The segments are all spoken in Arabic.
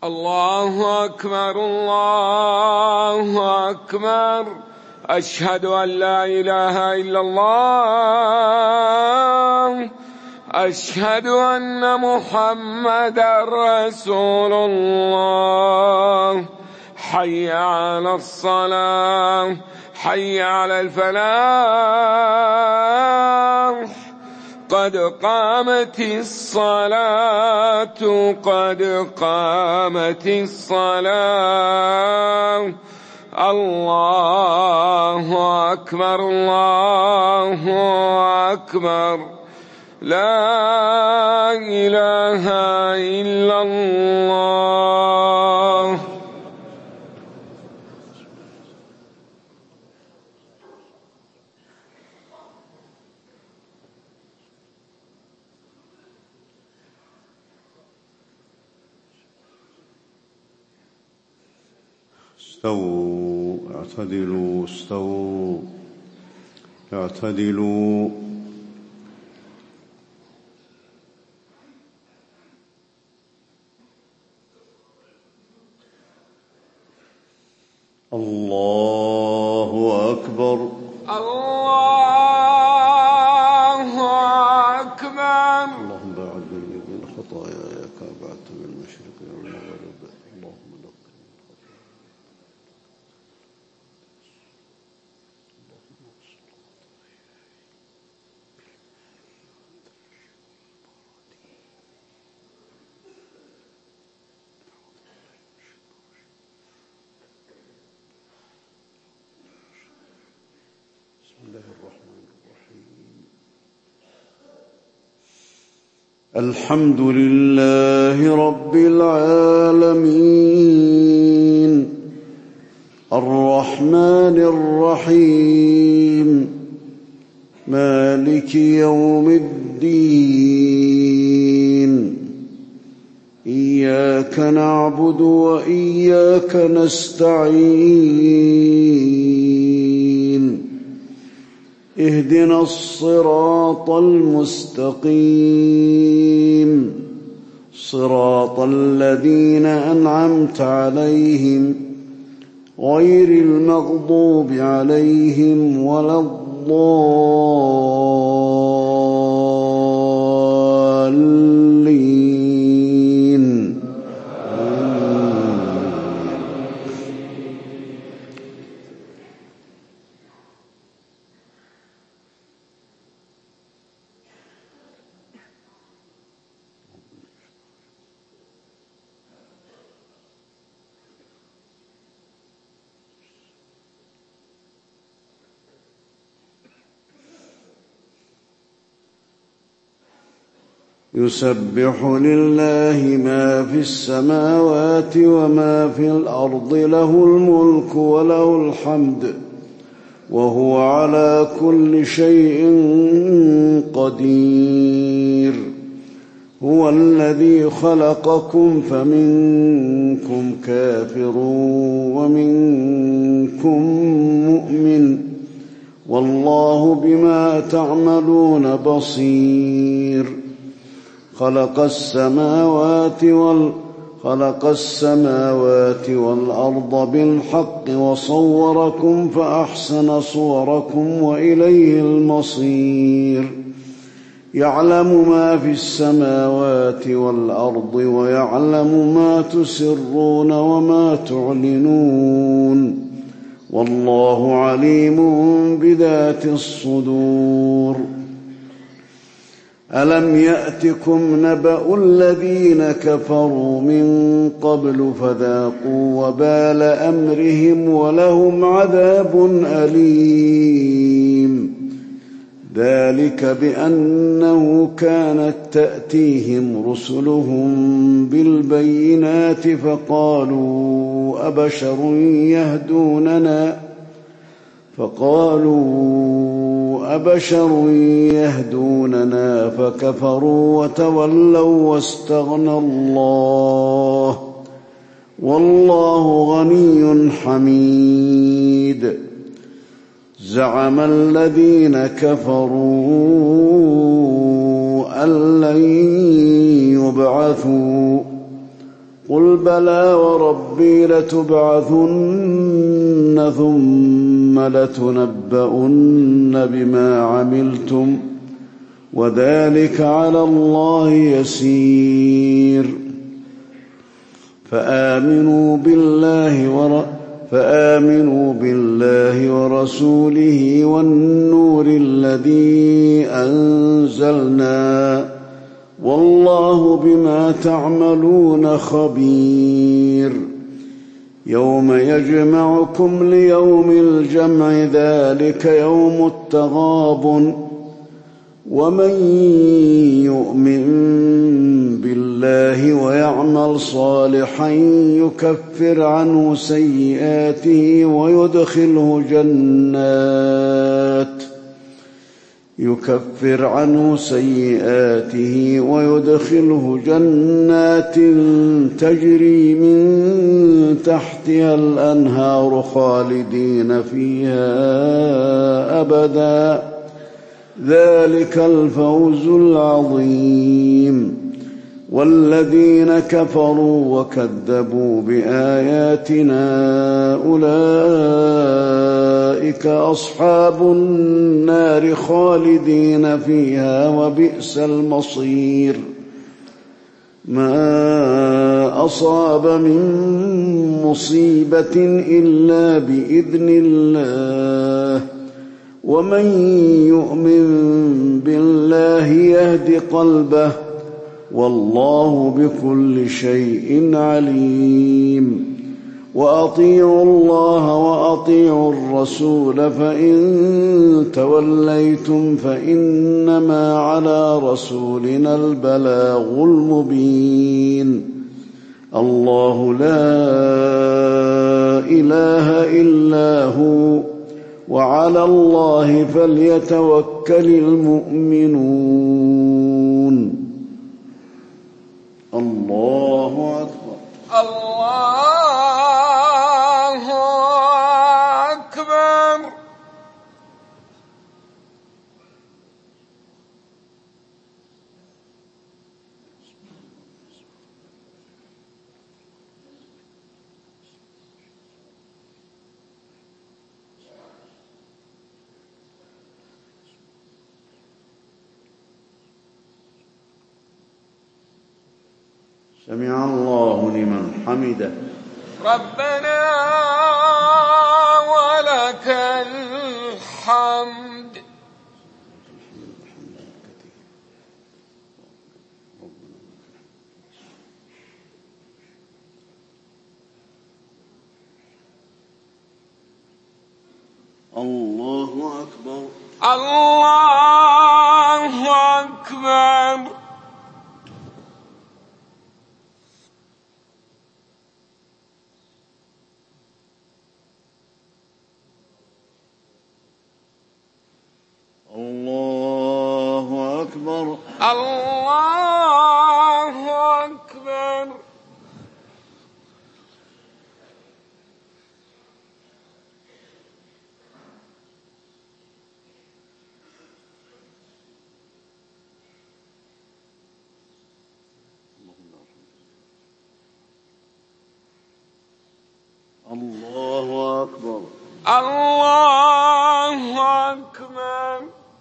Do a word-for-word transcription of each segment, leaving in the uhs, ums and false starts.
الله أكبر الله أكبر. أشهد أن لا إله إلا الله. أشهد أن محمدا رسول الله. حي على الصلاة حي على الفلاح. قد قامت الصلاة قد قامت الصلاة. الله أكبر الله أكبر. لا إله إلا الله. استووا اعتدلوا استووا اعتدلوا. الله أكبر الله أكبر. اللهم باعد بيني وبين خطاياي كما بعدت بين المشرق والمغرب. اللهم نقني من بسم الله الرحمن الرحيم. الحمد لله رب العالمين الرحمن الرحيم مالك يوم الدين. إياك نعبد وإياك نستعين. اهدنا الصراط المستقيم صراط الذين أنعمت عليهم غير المغضوب عليهم ولا الضالين. يسبح لله ما في السماوات وما في الأرض له الملك وله الحمد وهو على كل شيء قدير. هو الذي خلقكم فمنكم كافر ومنكم مؤمن والله بما تعملون بصير. خلق السماوات وال خلق السماوات والأرض بالحق وصوركم فأحسن صوركم وإليه المصير. يعلم ما في السماوات والأرض ويعلم ما تسرون وما تعلنون والله عليم بذات الصدور. ألم يأتكم نبأ الذين كفروا من قبل فذاقوا وبال أمرهم ولهم عذاب أليم. ذلك بأنه كانت تأتيهم رسلهم بالبينات فقالوا أبشر يهدوننا فقالوا أبشر يهدوننا فكفروا وتولوا واستغنى الله والله غني حميد. زعم الذين كفروا أن لن يبعثوا قل بلى وربي لتبعثن ثم لتنبؤن بما عملتم وذلك على الله يسير فآمنوا بالله ور فآمنوا بالله ورسوله والنور الذي أنزلنا والله بما تعملون خبير يوم يجمعكم ليوم الجمع ذلك يوم التغابن ومن يؤمن بالله ويعمل صالحا يكفر عنه سيئاته ويدخله جنات يكفر عنه سيئاته ويدخله جنات تجري من تحتها الأنهار خالدين فيها أبدا ذلك الفوز العظيم والذين كفروا وكذبوا بآياتنا أولئك أصحاب النار خالدين فيها وبئس المصير ما أصاب من مصيبة إلا بإذن الله ومن يؤمن بالله يهد قلبه والله بكل شيء عليم وأطيعوا الله وأطيعوا الرسول فإن توليتم فإنما على رسولنا البلاغ المبين الله لا إله إلا هو وعلى الله فليتوكل المؤمنون الله أكبر الله أكبر سمع الله لمن حمده ربنا ولك الحمد الله أكبر الله أكبر الله أكبر الله أكبر الله أكبر الله أكبر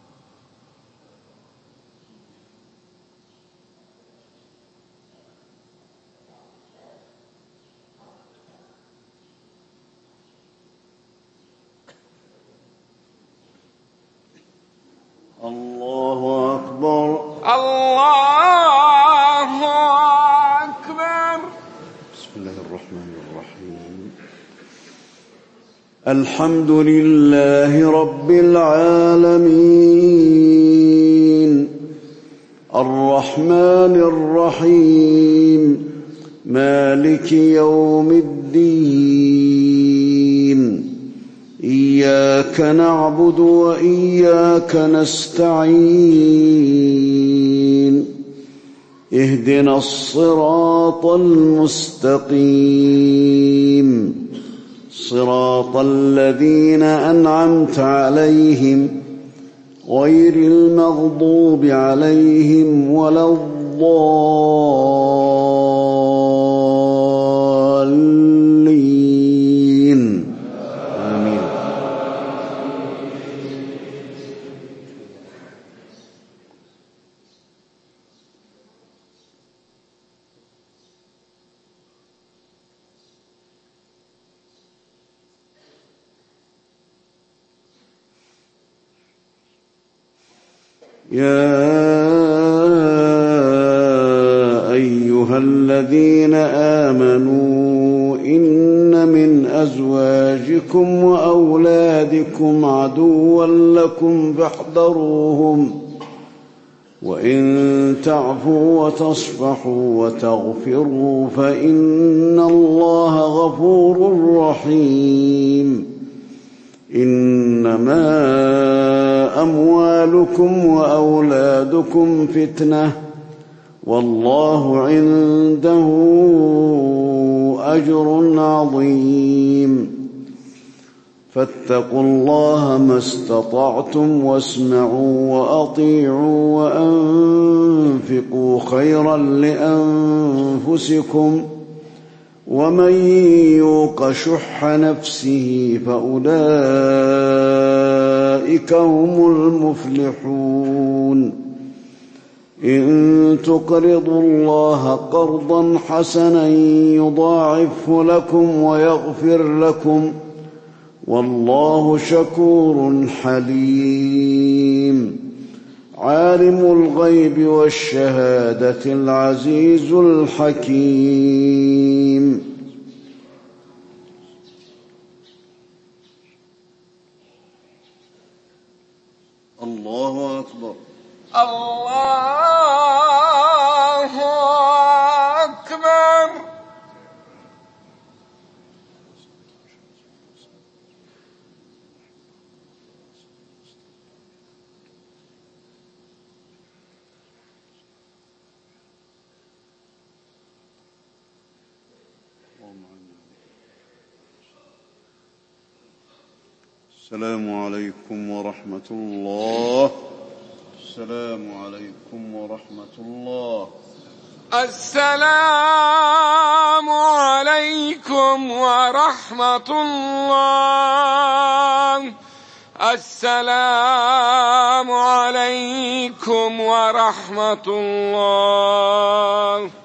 الله أكبر الله أكبر بسم الله الرحمن الرحيم الحمد لله رب العالمين الرحمن الرحيم مالك يوم الدين إياك نعبد وإياك نستعين اهدنا الصراط المستقيم صراط الذين أنعمت عليهم غير المغضوب عليهم ولا الضالين يا أيها الذين آمنوا إن من أزواجكم وأولادكم عدوا لكم فاحذروهم وإن تعفوا وتصفحوا وتغفروا فإن الله غفور رحيم. إنما أموالكم وأولادكم فتنة والله عنده أجر عظيم. فاتقوا الله ما استطعتم واسمعوا وأطيعوا وأنفقوا خيرا لأنفسكم ومن يوق شح نفسه فأولئك هم المفلحون. إن تقرضوا الله قرضا حسنا يضاعفه لكم ويغفر لكم والله شكور حليم. عالم الغيب والشهادة العزيز الحكيم. الله أكبر. الله أكبر. السلام عليكم ورحمة الله. السلام عليكم ورحمة الله. السلام عليكم ورحمة الله. السلام عليكم ورحمة الله.